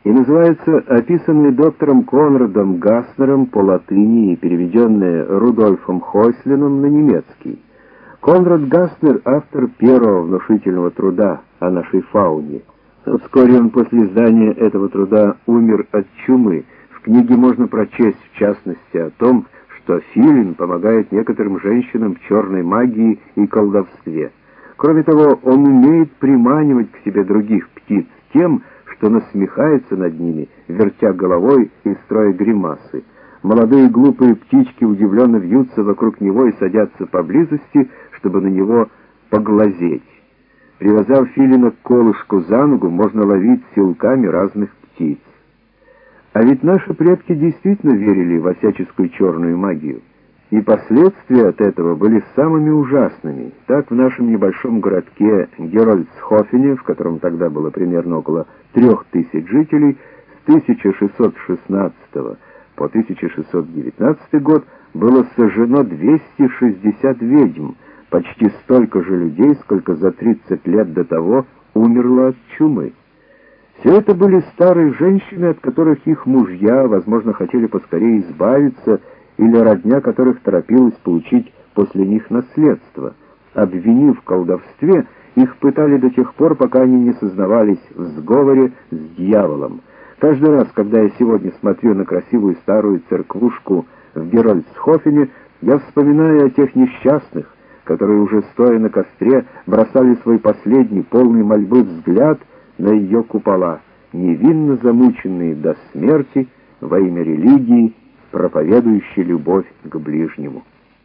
и называется «Описанные доктором Конрадом Гаснером по латыни и переведенные Рудольфом Хойслином на немецкий». Конрад Гаснер — автор первого внушительного труда о нашей фауне. Вскоре он после издания этого труда умер от чумы. В книге можно прочесть, в частности, о том, что филин помогает некоторым женщинам в черной магии и колдовстве. Кроме того, он умеет приманивать к себе других птиц тем, что насмехается над ними, вертя головой и строя гримасы. Молодые глупые птички удивленно вьются вокруг него и садятся поблизости, чтобы на него поглазеть. Привязав филина к колышку за ногу, можно ловить силками разных птиц. А ведь наши предки действительно верили во всяческую черную магию. И последствия от этого были самыми ужасными. Так в нашем небольшом городке Герольдсхофене, в котором тогда было примерно около 3000 жителей, с 1616 по 1619 год было сожжено 260 ведьм, почти столько же людей, сколько за 30 лет до того умерло от чумы. Все это были старые женщины, от которых их мужья, возможно, хотели поскорее избавиться, или родня которых торопилась получить после них наследство. Обвинив в колдовстве, их пытали до тех пор, пока они не сознавались в сговоре с дьяволом. Каждый раз, когда я сегодня смотрю на красивую старую церквушку в Герольдсхофене, я вспоминаю о тех несчастных, которые уже стоя на костре бросали свой последний, полный мольбы взгляд на ее купола, невинно замученные до смерти во имя религии, проповедующей любовь к ближнему.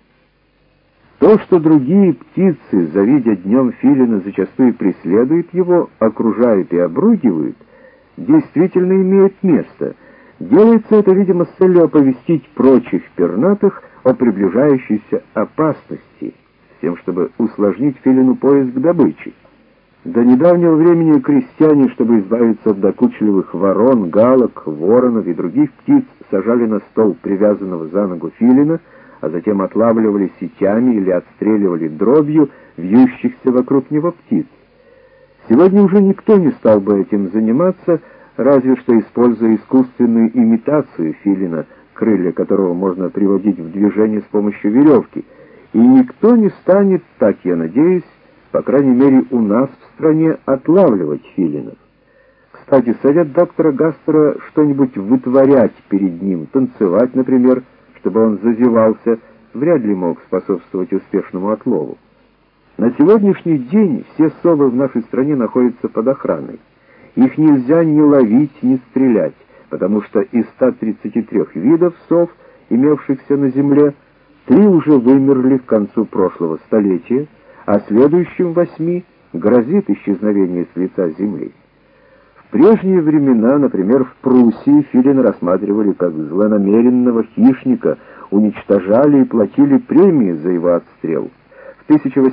То, что другие птицы, завидя днем филина, зачастую преследуют его, окружают и обругивают, действительно имеет место. Делается это, видимо, с целью оповестить прочих пернатых о приближающейся опасности, с тем, чтобы усложнить филину поиск добычи. До недавнего времени крестьяне, чтобы избавиться от докучливых ворон, галок, воронов и других птиц, сажали на стол привязанного за ногу филина, а затем отлавливали сетями или отстреливали дробью вьющихся вокруг него птиц. Сегодня уже никто не стал бы этим заниматься, разве что используя искусственную имитацию филина, крылья которого можно приводить в движение с помощью веревки, и никто не станет, так я надеюсь, по крайней мере у нас в стране, отлавливать филинов. Кстати, совет доктора Гаснера что-нибудь вытворять перед ним, танцевать, например, чтобы он зазевался, вряд ли мог способствовать успешному отлову. На сегодняшний день все совы в нашей стране находятся под охраной. Их нельзя ни ловить, ни стрелять, потому что из 133 видов сов, имевшихся на земле, 3 уже вымерли к концу прошлого столетия, а следующим 8 грозит исчезновение с лица земли. В прежние времена, например, в Пруссии филина рассматривали как злонамеренного хищника, уничтожали и платили премии за его отстрел. В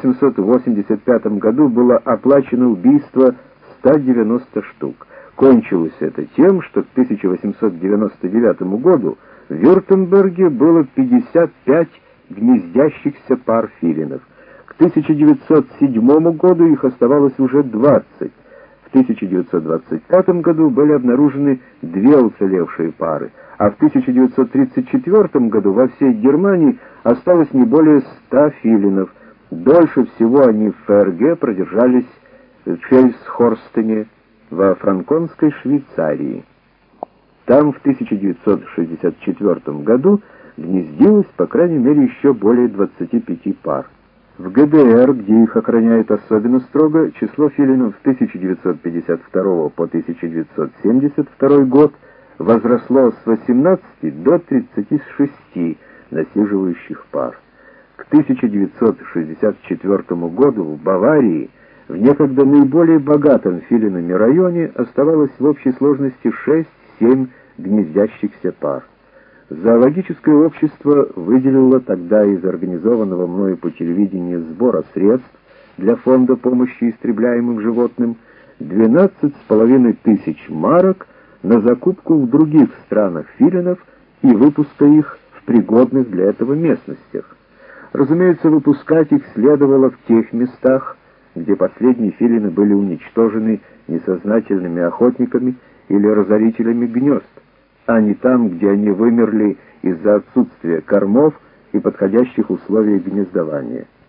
1885 году было оплачено убийство 190 штук. Кончилось это тем, что к 1899 году в Вюртемберге было 55 гнездящихся пар филинов. К 1907 году их оставалось уже 20. В 1925 году были обнаружены 2 уцелевшие пары, а в 1934 году во всей Германии осталось не более 100 филинов. Дольше всего они в ФРГ продержались в Фельдхорстене во франконской Швейцарии. Там в 1964 году гнездилось, по крайней мере, еще более 25 пар. В ГДР, где их охраняют особенно строго, число филинов с 1952 по 1972 год возросло с 18 до 36 насиживающих пар. К 1964 году в Баварии, в некогда наиболее богатом филинами районе, оставалось в общей сложности 6-7 гнездящихся пар. Зоологическое общество выделило тогда из организованного мною по телевидению сбора средств для фонда помощи истребляемым животным 12,5 тысяч марок на закупку в других странах филинов и выпуска их в пригодных для этого местностях. Разумеется, выпускать их следовало в тех местах, где последние филины были уничтожены несознательными охотниками или разорителями гнезд, а не там, где они вымерли из-за отсутствия кормов и подходящих условий гнездования.